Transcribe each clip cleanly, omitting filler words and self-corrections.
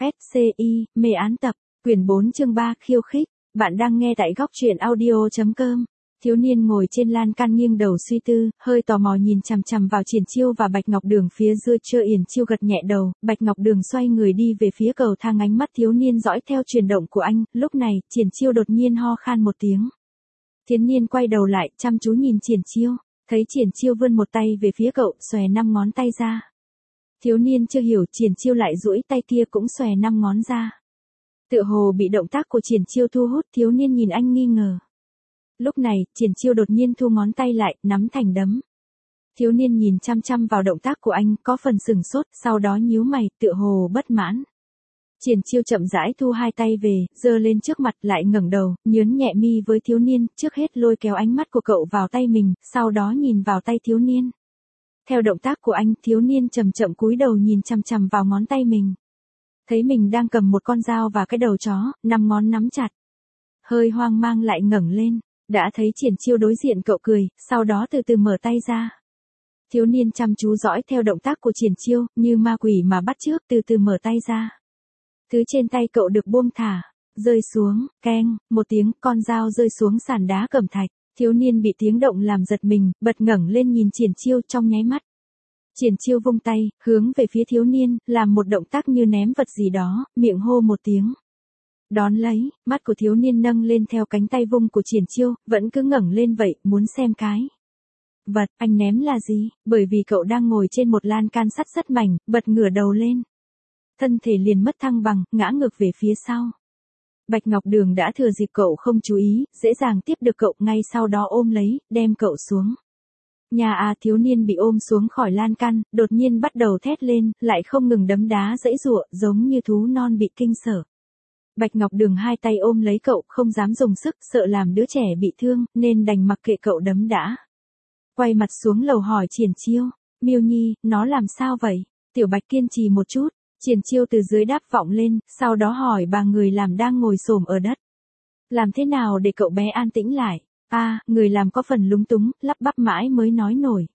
SCI, mê án tập, quyển 4 chương 3 khiêu khích. Bạn đang nghe tại góc truyện audio.com. Thiếu niên ngồi trên lan can nghiêng đầu suy tư, hơi tò mò nhìn chằm chằm vào Triển Chiêu và Bạch Ngọc Đường phía dưới. Yển Chiêu gật nhẹ đầu, Bạch Ngọc Đường xoay người đi về phía cầu thang, ánh mắt thiếu niên dõi theo chuyển động của anh. Lúc này, Triển Chiêu đột nhiên ho khan một tiếng. Thiếu niên quay đầu lại, chăm chú nhìn Triển Chiêu, thấy Triển Chiêu vươn một tay về phía cậu, xòe 5 ngón tay ra. Thiếu niên chưa hiểu, Triển Chiêu lại duỗi tay kia cũng xòe 5 ngón ra. Tựa hồ bị động tác của Triển Chiêu thu hút, thiếu niên nhìn anh nghi ngờ. Lúc này, Triển Chiêu đột nhiên thu ngón tay lại, nắm thành đấm. Thiếu niên nhìn chăm chăm vào động tác của anh, có phần sừng sốt, sau đó nhíu mày, tựa hồ bất mãn. Triển Chiêu chậm rãi thu hai tay về, giơ lên trước mặt, lại ngẩng đầu, nhớn nhẹ mi với thiếu niên, trước hết lôi kéo ánh mắt của cậu vào tay mình, sau đó nhìn vào tay thiếu niên. Theo động tác của anh, thiếu niên chậm chậm cúi đầu nhìn chằm chằm vào ngón tay mình. Thấy mình đang cầm một con dao và cái đầu chó, 5 ngón nắm chặt. Hơi hoang mang lại ngẩng lên, đã thấy Triển Chiêu đối diện cậu cười, sau đó từ từ mở tay ra. Thiếu niên chăm chú dõi theo động tác của Triển Chiêu, như ma quỷ mà bắt chước, từ từ mở tay ra. Thứ trên tay cậu được buông thả, rơi xuống, keng, một tiếng, con dao rơi xuống sàn đá cẩm thạch. Thiếu niên bị tiếng động làm giật mình, bật ngẩng lên nhìn Triển Chiêu trong nháy mắt. Triển Chiêu vung tay, hướng về phía thiếu niên, làm một động tác như ném vật gì đó, miệng hô một tiếng. Đón lấy, mắt của thiếu niên nâng lên theo cánh tay vung của Triển Chiêu, vẫn cứ ngẩng lên vậy, muốn xem cái vật anh ném là gì, bởi vì cậu đang ngồi trên một lan can sắt rất mảnh, bật ngửa đầu lên. Thân thể liền mất thăng bằng, ngã ngược về phía sau. Bạch Ngọc Đường đã thừa dịp cậu không chú ý, dễ dàng tiếp được cậu, ngay sau đó ôm lấy, đem cậu xuống. Thiếu niên bị ôm xuống khỏi lan can, đột nhiên bắt đầu thét lên, lại không ngừng đấm đá giãy giụa, giống như thú non bị kinh sợ. Bạch Ngọc Đường hai tay ôm lấy cậu, không dám dùng sức, sợ làm đứa trẻ bị thương, nên đành mặc kệ cậu đấm đá. Quay mặt xuống lầu hỏi Triển Chiêu, Miêu Nhi, nó làm sao vậy? Tiểu Bạch kiên trì một chút. Triển Chiêu từ dưới đáp vọng lên, sau đó hỏi bà người làm đang ngồi xổm ở đất. Làm thế nào để cậu bé an tĩnh lại? Người làm có phần lúng túng, lắp bắp mãi mới nói nổi.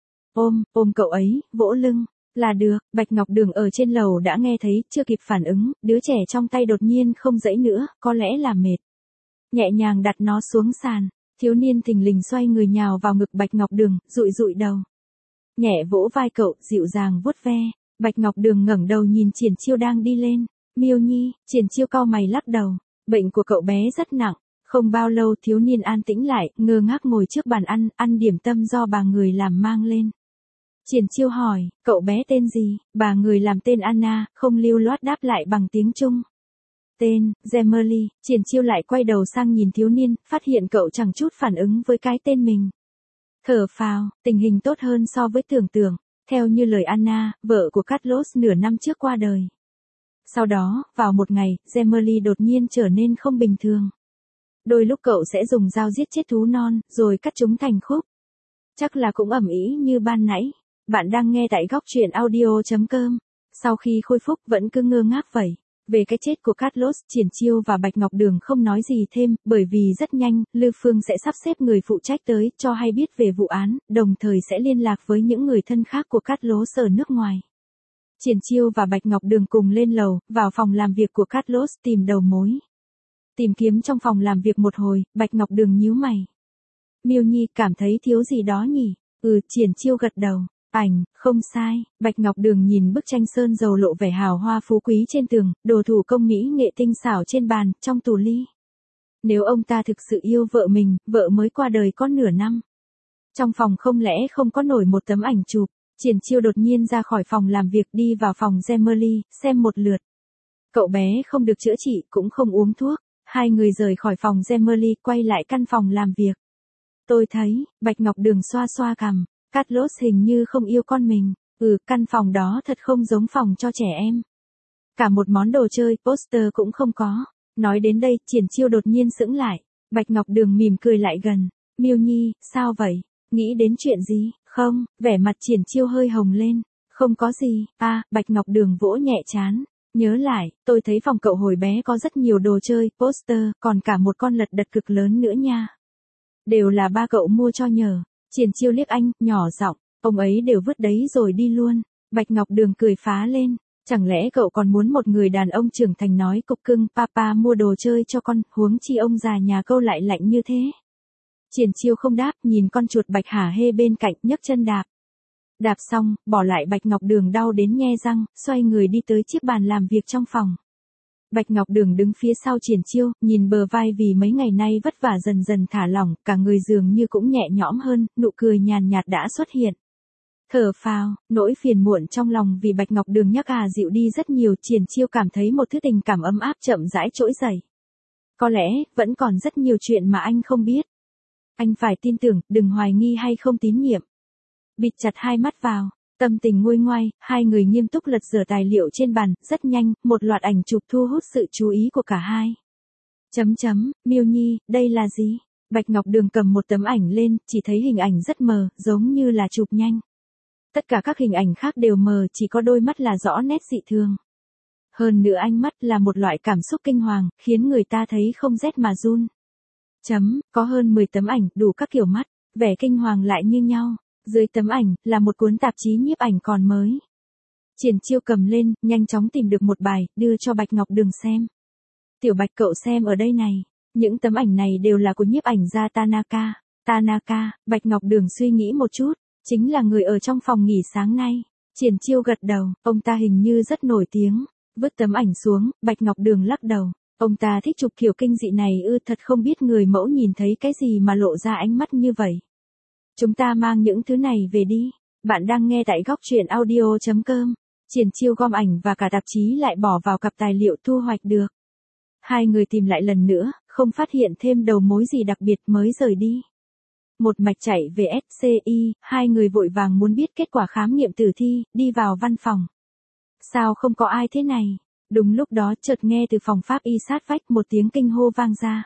Ôm cậu ấy, vỗ lưng, là được. Bạch Ngọc Đường ở trên lầu đã nghe thấy, chưa kịp phản ứng, đứa trẻ trong tay đột nhiên không giãy nữa, có lẽ là mệt. Nhẹ nhàng đặt nó xuống sàn, thiếu niên thình lình xoay người nhào vào ngực Bạch Ngọc Đường, dụi đầu. Nhẹ vỗ vai cậu, dịu dàng vuốt ve. Bạch Ngọc Đường ngẩng đầu nhìn Triển Chiêu đang đi lên. Miêu Nhi, Triển Chiêu cau mày lắc đầu. Bệnh của cậu bé rất nặng. Không bao lâu thiếu niên an tĩnh lại, ngơ ngác ngồi trước bàn ăn điểm tâm do bà người làm mang lên. Triển Chiêu hỏi, cậu bé tên gì? Bà người làm tên Anna, không lưu loát đáp lại bằng tiếng Trung. Tên, Gemmerly. Triển Chiêu lại quay đầu sang nhìn thiếu niên, phát hiện cậu chẳng chút phản ứng với cái tên mình. Thở phào, tình hình tốt hơn so với tưởng tượng. Theo như lời Anna, vợ của Carlos nửa năm trước qua đời. Sau đó, vào một ngày, Gemmerly đột nhiên trở nên không bình thường. Đôi lúc cậu sẽ dùng dao giết chết thú non, rồi cắt chúng thành khúc. Chắc là cũng ầm ĩ như ban nãy. Bạn đang nghe tại góc truyện audio.com. Sau khi khôi phục vẫn cứ ngơ ngác vậy. Về cái chết của Carlos, Triển Chiêu và Bạch Ngọc Đường không nói gì thêm, bởi vì rất nhanh, Lư Phương sẽ sắp xếp người phụ trách tới, cho hay biết về vụ án, đồng thời sẽ liên lạc với những người thân khác của Carlos ở nước ngoài. Triển Chiêu và Bạch Ngọc Đường cùng lên lầu, vào phòng làm việc của Carlos tìm đầu mối. Tìm kiếm trong phòng làm việc một hồi, Bạch Ngọc Đường nhíu mày. Miêu Nhi, cảm thấy thiếu gì đó nhỉ? Triển Chiêu gật đầu. Không sai. Bạch Ngọc Đường nhìn bức tranh sơn dầu lộ vẻ hào hoa phú quý trên tường, đồ thủ công mỹ nghệ tinh xảo trên bàn, trong tủ ly. Nếu ông ta thực sự yêu vợ mình, vợ mới qua đời có nửa năm. Trong phòng không lẽ không có nổi một tấm ảnh chụp. Triển Chiêu đột nhiên ra khỏi phòng làm việc đi vào phòng Gemmerly, xem một lượt. Cậu bé không được chữa trị, cũng không uống thuốc. Hai người rời khỏi phòng Gemmerly, quay lại căn phòng làm việc. Tôi thấy, Bạch Ngọc Đường xoa xoa cằm. Carlos hình như không yêu con mình. Căn phòng đó thật không giống phòng cho trẻ em. Cả một món đồ chơi, poster cũng không có. Nói đến đây, Triển Chiêu đột nhiên sững lại. Bạch Ngọc Đường mỉm cười lại gần. Miêu Nhi, sao vậy? Nghĩ đến chuyện gì? Không, vẻ mặt Triển Chiêu hơi hồng lên. Không có gì. Bạch Ngọc Đường vỗ nhẹ trán. Nhớ lại, tôi thấy phòng cậu hồi bé có rất nhiều đồ chơi, poster, còn cả một con lật đật cực lớn nữa nha. Đều là ba cậu mua cho nhờ. Triển Chiêu liếc anh, nhỏ giọng, ông ấy đều vứt đấy rồi đi luôn. Bạch Ngọc Đường cười phá lên. Chẳng lẽ cậu còn muốn một người đàn ông trưởng thành nói cục cưng, papa mua đồ chơi cho con, huống chi ông già nhà câu lại lạnh như thế. Triển Chiêu không đáp, nhìn con chuột Bạch hả hê bên cạnh, nhấc chân đạp. Đạp xong, bỏ lại Bạch Ngọc Đường đau đến nhe răng, xoay người đi tới chiếc bàn làm việc trong phòng. Bạch Ngọc Đường đứng phía sau Triển Chiêu, nhìn bờ vai vì mấy ngày nay vất vả dần dần thả lỏng, cả người dường như cũng nhẹ nhõm hơn, nụ cười nhàn nhạt đã xuất hiện. Thở phào, nỗi phiền muộn trong lòng vì Bạch Ngọc Đường nhắc dịu đi rất nhiều. Triển Chiêu cảm thấy một thứ tình cảm ấm áp chậm rãi trỗi dậy. Có lẽ, vẫn còn rất nhiều chuyện mà anh không biết. Anh phải tin tưởng, đừng hoài nghi hay không tín nhiệm. Bịt chặt hai mắt vào, tâm tình nguôi ngoai, hai người nghiêm túc lật dở tài liệu trên bàn, rất nhanh, một loạt ảnh chụp thu hút sự chú ý của cả hai. Miêu Nhi, đây là gì? Bạch Ngọc Đường cầm một tấm ảnh lên, chỉ thấy hình ảnh rất mờ, giống như là chụp nhanh. Tất cả các hình ảnh khác đều mờ, chỉ có đôi mắt là rõ nét dị thường. Hơn nữa ánh mắt là một loại cảm xúc kinh hoàng, khiến người ta thấy không rét mà run. Có hơn 10 tấm ảnh, đủ các kiểu mắt, vẻ kinh hoàng lại như nhau. Dưới tấm ảnh, là một cuốn tạp chí nhiếp ảnh còn mới. Triển Chiêu cầm lên, nhanh chóng tìm được một bài, đưa cho Bạch Ngọc Đường xem. Tiểu Bạch cậu xem ở đây này. Những tấm ảnh này đều là của nhiếp ảnh gia Tanaka. Tanaka, Bạch Ngọc Đường suy nghĩ một chút, chính là người ở trong phòng nghỉ sáng nay. Triển Chiêu gật đầu, ông ta hình như rất nổi tiếng. Vứt tấm ảnh xuống, Bạch Ngọc Đường lắc đầu. Ông ta thích chụp kiểu kinh dị này thật không biết người mẫu nhìn thấy cái gì mà lộ ra ánh mắt như vậy. Chúng ta mang những thứ này về đi. Bạn đang nghe tại góc truyện audio.com. Triển Chiêu gom ảnh và cả tạp chí lại bỏ vào cặp tài liệu thu hoạch được. Hai người tìm lại lần nữa, không phát hiện thêm đầu mối gì đặc biệt mới rời đi. Một mạch chạy về SCI, hai người vội vàng muốn biết kết quả khám nghiệm tử thi, đi vào văn phòng. Sao không có ai thế này? Đúng lúc đó chợt nghe từ phòng pháp y sát vách một tiếng kinh hô vang ra.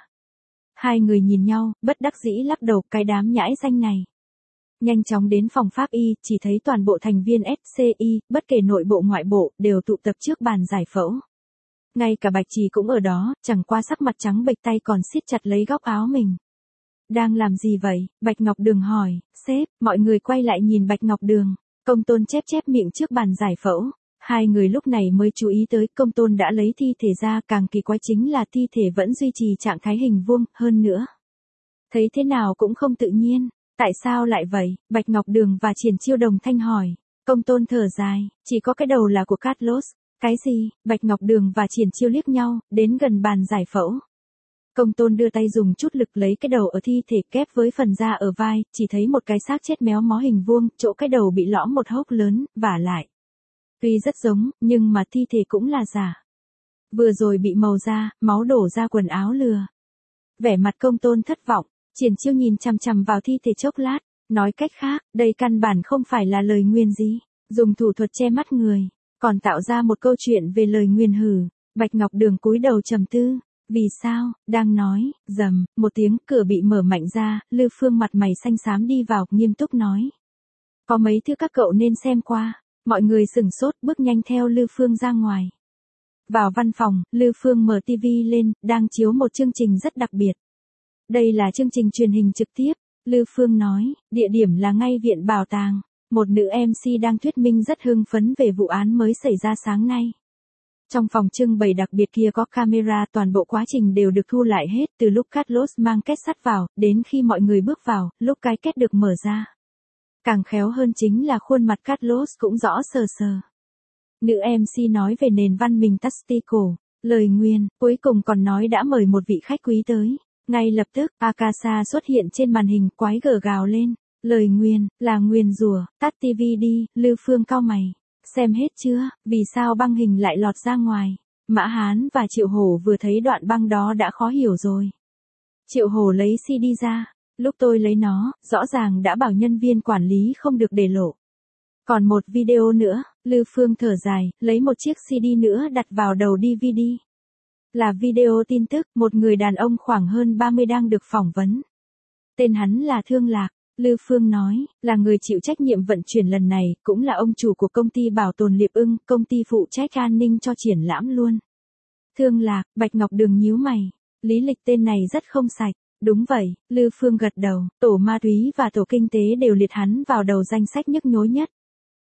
Hai người nhìn nhau, bất đắc dĩ lắc đầu, cái đám nhãi danh này. Nhanh chóng đến phòng pháp y, chỉ thấy toàn bộ thành viên SCI, bất kể nội bộ ngoại bộ, đều tụ tập trước bàn giải phẫu. Ngay cả Bạch Trì cũng ở đó, chẳng qua sắc mặt trắng bệch, tay còn siết chặt lấy góc áo mình. Đang làm gì vậy? Bạch Ngọc Đường hỏi. Sếp, mọi người quay lại nhìn Bạch Ngọc Đường. Công Tôn chép chép miệng trước bàn giải phẫu. Hai người lúc này mới chú ý tới Công Tôn đã lấy thi thể ra, càng kỳ quái chính là thi thể vẫn duy trì trạng thái hình vuông, hơn nữa. Thấy thế nào cũng không tự nhiên. Tại sao lại vậy? Bạch Ngọc Đường và Triển Chiêu đồng thanh hỏi. Công Tôn thở dài, chỉ có cái đầu là của Carlos. Cái gì? Bạch Ngọc Đường và Triển Chiêu liếc nhau, đến gần bàn giải phẫu. Công Tôn đưa tay dùng chút lực lấy cái đầu ở thi thể kép với phần da ở vai, chỉ thấy một cái xác chết méo mó hình vuông, chỗ cái đầu bị lõm một hốc lớn, vả lại. Tuy rất giống, nhưng mà thi thể cũng là giả. Vừa rồi bị màu da, máu đổ ra quần áo lừa. Vẻ mặt Công Tôn thất vọng, Triển Chiêu nhìn chằm chằm vào thi thể chốc lát, nói cách khác, đây căn bản không phải là lời nguyền gì, dùng thủ thuật che mắt người, còn tạo ra một câu chuyện về lời nguyền hử. Bạch Ngọc Đường cúi đầu trầm tư. Vì sao? Đang nói, rầm, một tiếng, cửa bị mở mạnh ra, Lư Phương mặt mày xanh xám đi vào, nghiêm túc nói. Có mấy thứ các cậu nên xem qua. Mọi người sửng sốt, bước nhanh theo Lư Phương ra ngoài. Vào văn phòng, Lư Phương mở TV lên, đang chiếu một chương trình rất đặc biệt. Đây là chương trình truyền hình trực tiếp, Lư Phương nói, địa điểm là ngay viện bảo tàng. Một nữ MC đang thuyết minh rất hưng phấn về vụ án mới xảy ra sáng nay. Trong phòng trưng bày đặc biệt kia có camera, toàn bộ quá trình đều được thu lại hết, từ lúc Carlos mang két sắt vào, đến khi mọi người bước vào, lúc cái két được mở ra. Càng khéo hơn chính là khuôn mặt Carlos cũng rõ sờ sờ. Nữ MC nói về nền văn minh Tastico, lời nguyền, cuối cùng còn nói đã mời một vị khách quý tới. Ngay lập tức, Akasa xuất hiện trên màn hình, quái gở gào lên. Lời nguyền, là nguyền rủa, tắt TV đi. Lư Phương cau mày. Xem hết chưa? Vì sao băng hình lại lọt ra ngoài? Mã Hán và Triệu Hổ vừa thấy đoạn băng đó đã khó hiểu rồi. Triệu Hổ lấy CD ra. Lúc tôi lấy nó, rõ ràng đã bảo nhân viên quản lý không được để lộ. Còn một video nữa, Lư Phương thở dài, lấy một chiếc CD nữa đặt vào đầu DVD. Là video tin tức, một người đàn ông khoảng hơn 30 đang được phỏng vấn. Tên hắn là Thương Lạc. Lư Phương nói, là người chịu trách nhiệm vận chuyển lần này, cũng là ông chủ của công ty bảo tồn Liệp Ưng, công ty phụ trách an ninh cho triển lãm luôn. Thương Lạc, Bạch Ngọc Đường nhíu mày. Lý lịch tên này rất không sạch. Đúng vậy, Lư Phương gật đầu, tổ ma túy và tổ kinh tế đều liệt hắn vào đầu danh sách nhức nhối nhất.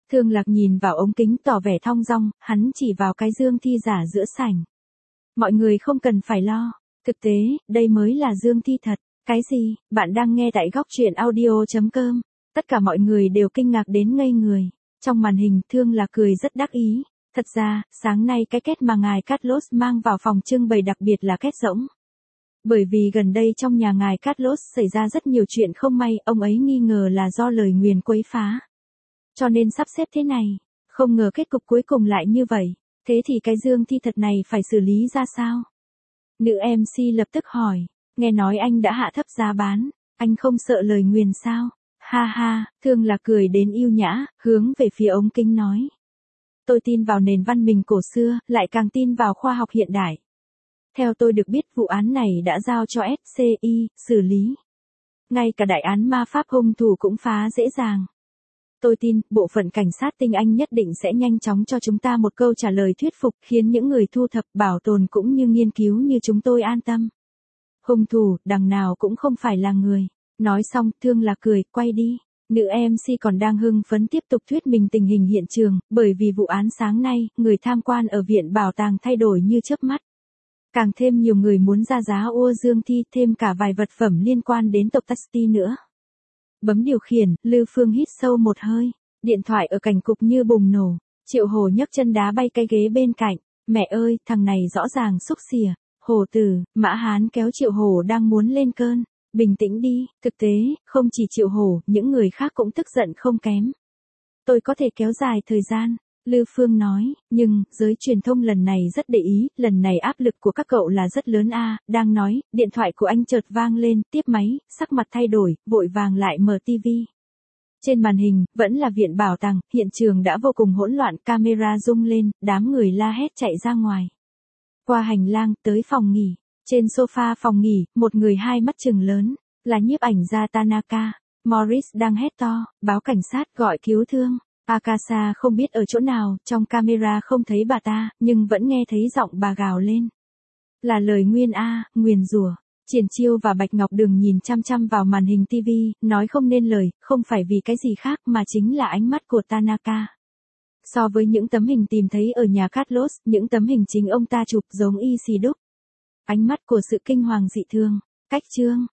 Thương Lạc nhìn vào ống kính tỏ vẻ thong dong, hắn chỉ vào cái Dương Thi giả giữa sảnh. Mọi người không cần phải lo, thực tế, đây mới là Dương Thi thật. Cái gì, bạn đang nghe tại góc truyện audio.com. Tất cả mọi người đều kinh ngạc đến ngây người. Trong màn hình Thương Lạc cười rất đắc ý. Thật ra, sáng nay cái két mà ngài Carlos mang vào phòng trưng bày đặc biệt là két rỗng. Bởi vì gần đây trong nhà ngài Carlos xảy ra rất nhiều chuyện không may, ông ấy nghi ngờ là do lời nguyền quấy phá. Cho nên sắp xếp thế này, không ngờ kết cục cuối cùng lại như vậy. Thế thì cái Dương Thi thật này phải xử lý ra sao? Nữ MC lập tức hỏi, nghe nói anh đã hạ thấp giá bán, anh không sợ lời nguyền sao? Ha ha, Thương Lạc cười đến yêu nhã, hướng về phía ống kính nói. Tôi tin vào nền văn minh cổ xưa, lại càng tin vào khoa học hiện đại. Theo tôi được biết vụ án này đã giao cho SCI xử lý. Ngay cả đại án ma pháp hung thủ cũng phá dễ dàng. Tôi tin, bộ phận cảnh sát tinh Anh nhất định sẽ nhanh chóng cho chúng ta một câu trả lời thuyết phục, khiến những người thu thập, bảo tồn cũng như nghiên cứu như chúng tôi an tâm. Hung thủ, đằng nào cũng không phải là người. Nói xong, Thương Lạc cười, quay đi. Nữ MC còn đang hưng phấn tiếp tục thuyết minh tình hình hiện trường, bởi vì vụ án sáng nay, người tham quan ở viện bảo tàng thay đổi như chớp mắt. Càng thêm nhiều người muốn ra giá ua Dương Thi, thêm cả vài vật phẩm liên quan đến tộc Taxi nữa. Bấm điều khiển, Lư Phương hít sâu một hơi, điện thoại ở cạnh cục như bùng nổ. Triệu Hồ nhấc chân đá bay cái ghế bên cạnh. Mẹ ơi, thằng này rõ ràng xúc xỉa. Hồ Tử, Mã Hán kéo Triệu Hồ đang muốn lên cơn. Bình tĩnh đi, thực tế, không chỉ Triệu Hồ, những người khác cũng tức giận không kém. Tôi có thể kéo dài thời gian, Lư Phương nói, nhưng, giới truyền thông lần này rất để ý, lần này áp lực của các cậu là rất lớn a. Đang nói, điện thoại của anh chợt vang lên, tiếp máy, sắc mặt thay đổi, vội vàng lại mở tivi. Trên màn hình, vẫn là viện bảo tàng, hiện trường đã vô cùng hỗn loạn, camera rung lên, đám người la hét chạy ra ngoài. Qua hành lang, tới phòng nghỉ. Trên sofa phòng nghỉ, một người hai mắt trừng lớn, là nhiếp ảnh gia Tanaka. Morris đang hét to, báo cảnh sát gọi cứu thương. Akasa không biết ở chỗ nào, trong camera không thấy bà ta, nhưng vẫn nghe thấy giọng bà gào lên. Là lời nguyền a, nguyền rủa. Triển Chiêu và Bạch Ngọc Đường nhìn chăm chăm vào màn hình TV, nói không nên lời, không phải vì cái gì khác mà chính là ánh mắt của Tanaka. So với những tấm hình tìm thấy ở nhà Carlos, những tấm hình chính ông ta chụp giống y xì đúc. Ánh mắt của sự kinh hoàng dị thường, cách trương,